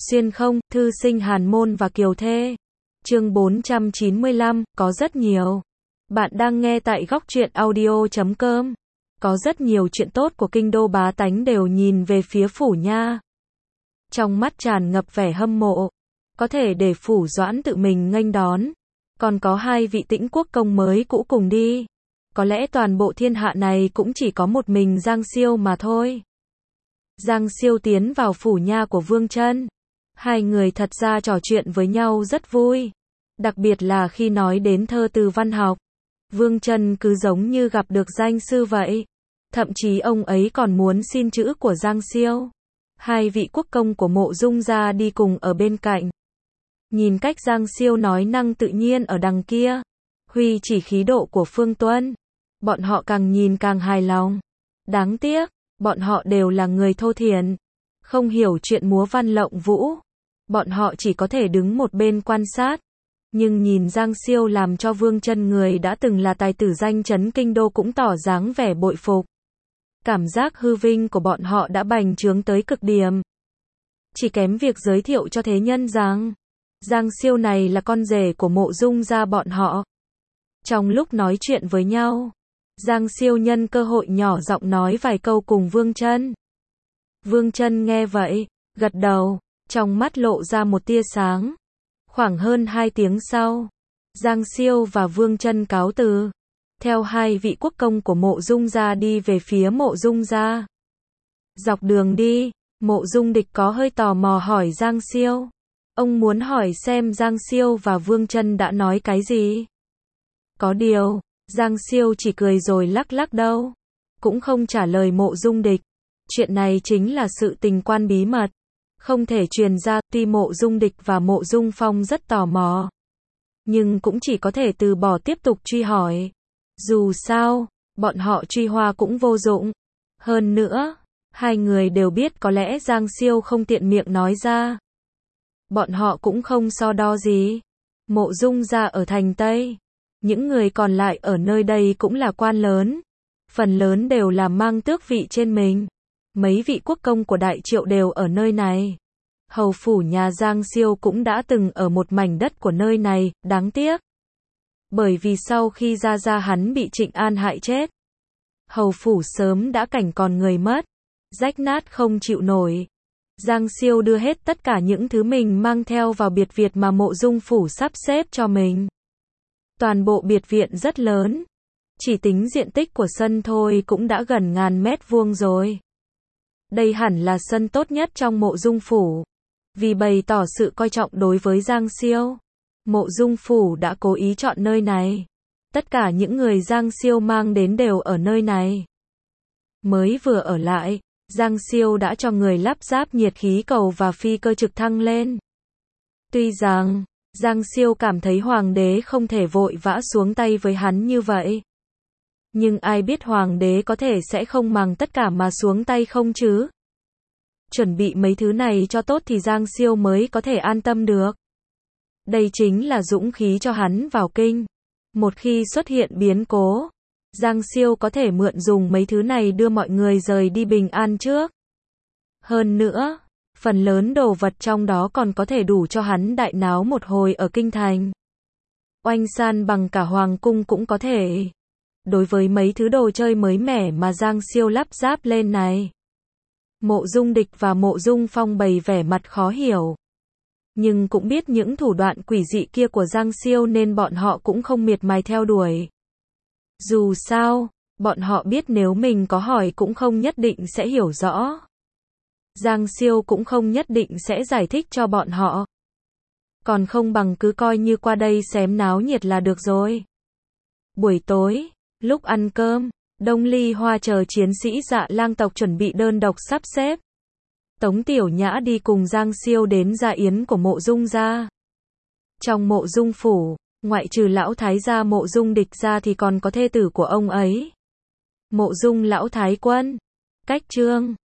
Xuyên không, thư sinh Hàn Môn và Kiều Thê. Chương 495, có rất nhiều. Bạn đang nghe tại góc truyện audio.com. Có rất nhiều chuyện tốt của kinh đô bá tánh đều nhìn về phía Phủ Nha. Trong mắt tràn ngập vẻ hâm mộ. Có thể để Phủ Doãn tự mình nghênh đón. Còn có hai vị Tĩnh quốc công mới cũ cùng đi. Có lẽ toàn bộ thiên hạ này cũng chỉ có một mình Giang Siêu mà thôi. Giang Siêu tiến vào Phủ Nha của Vương Chân. Hai người thật ra trò chuyện với nhau rất vui. Đặc biệt là khi nói đến thơ từ văn học. Vương Chân cứ giống như gặp được danh sư vậy. Thậm chí ông ấy còn muốn xin chữ của Giang Siêu. Hai vị quốc công của Mộ Dung gia đi cùng ở bên cạnh. Nhìn cách Giang Siêu nói năng tự nhiên ở đằng kia. Huy chỉ khí độ của Phương Tuân. Bọn họ càng nhìn càng hài lòng. Đáng tiếc, bọn họ đều là người thô thiển. Không hiểu chuyện múa văn lộng vũ. Bọn họ chỉ có thể đứng một bên quan sát. Nhưng nhìn Giang Siêu làm cho Vương Chân người đã từng là tài tử danh chấn kinh đô cũng tỏ dáng vẻ bội phục. Cảm giác hư vinh của bọn họ đã bành trướng tới cực điểm. Chỉ kém việc giới thiệu cho thế nhân rằng Giang Siêu này là con rể của Mộ Dung gia bọn họ. Trong lúc nói chuyện với nhau, Giang Siêu nhân cơ hội nhỏ giọng nói vài câu cùng Vương Chân. Vương Chân nghe vậy, gật đầu, trong mắt lộ ra một tia sáng. Khoảng hơn 2 tiếng sau, Giang Siêu và Vương Chân cáo từ, theo hai vị quốc công của Mộ Dung gia đi về phía Mộ Dung gia. Dọc đường đi, Mộ Dung Địch có hơi tò mò hỏi Giang Siêu. Ông muốn hỏi xem Giang Siêu và Vương Chân đã nói cái gì. Có điều, Giang Siêu chỉ cười rồi lắc lắc đầu, cũng không trả lời Mộ Dung Địch. Chuyện này chính là sự tình quan bí mật, không thể truyền ra. Tuy Mộ Dung Địch và Mộ Dung Phong rất tò mò, nhưng cũng chỉ có thể từ bỏ tiếp tục truy hỏi. Dù sao, bọn họ truy hoà cũng vô dụng. Hơn nữa, hai người đều biết có lẽ Giang Siêu không tiện miệng nói ra. Bọn họ cũng không so đo gì. Mộ Dung gia ở thành Tây, những người còn lại ở nơi đây cũng là quan lớn. Phần lớn đều là mang tước vị trên mình. Mấy vị quốc công của Đại Triệu đều ở nơi này. Hầu phủ nhà Giang Siêu cũng đã từng ở một mảnh đất của nơi này, đáng tiếc. Bởi vì sau khi gia gia hắn bị Trịnh An hại chết, hầu phủ sớm đã cảnh còn người mất, rách nát không chịu nổi. Giang Siêu đưa hết tất cả những thứ mình mang theo vào biệt viện mà Mộ Dung phủ sắp xếp cho mình. Toàn bộ biệt viện rất lớn. Chỉ tính diện tích của sân thôi cũng đã gần 1000 mét vuông rồi. Đây hẳn là sân tốt nhất trong Mộ Dung phủ. Vì bày tỏ sự coi trọng đối với Giang Siêu, Mộ Dung phủ đã cố ý chọn nơi này. Tất cả những người Giang Siêu mang đến đều ở nơi này. Mới vừa ở lại, Giang Siêu đã cho người lắp ráp nhiệt khí cầu và phi cơ trực thăng lên. Tuy rằng, Giang Siêu cảm thấy hoàng đế không thể vội vã xuống tay với hắn như vậy. Nhưng ai biết hoàng đế có thể sẽ không màng tất cả mà xuống tay không chứ? Chuẩn bị mấy thứ này cho tốt thì Giang Siêu mới có thể an tâm được. Đây chính là dũng khí cho hắn vào kinh. Một khi xuất hiện biến cố, Giang Siêu có thể mượn dùng mấy thứ này đưa mọi người rời đi bình an trước. Hơn nữa, phần lớn đồ vật trong đó còn có thể đủ cho hắn đại náo một hồi ở kinh thành. Oanh san bằng cả hoàng cung cũng có thể. Đối với mấy thứ đồ chơi mới mẻ mà Giang Siêu lắp ráp lên này, Mộ Dung Địch và Mộ Dung Phong bày vẻ mặt khó hiểu. Nhưng cũng biết những thủ đoạn quỷ dị kia của Giang Siêu nên bọn họ cũng không miệt mài theo đuổi. Dù sao, bọn họ biết nếu mình có hỏi cũng không nhất định sẽ hiểu rõ. Giang Siêu cũng không nhất định sẽ giải thích cho bọn họ. Còn không bằng cứ coi như qua đây xém náo nhiệt là được rồi. Buổi tối, lúc ăn cơm, Đông Ly Hoa chờ chiến sĩ Dạ Lang tộc chuẩn bị đơn độc sắp xếp. Tống Tiểu Nhã đi cùng Giang Siêu đến gia yến của Mộ Dung gia. Trong Mộ Dung phủ, ngoại trừ lão thái gia Mộ Dung Địch ra thì còn có thê tử của ông ấy, Mộ Dung lão thái quân, Cách Trương.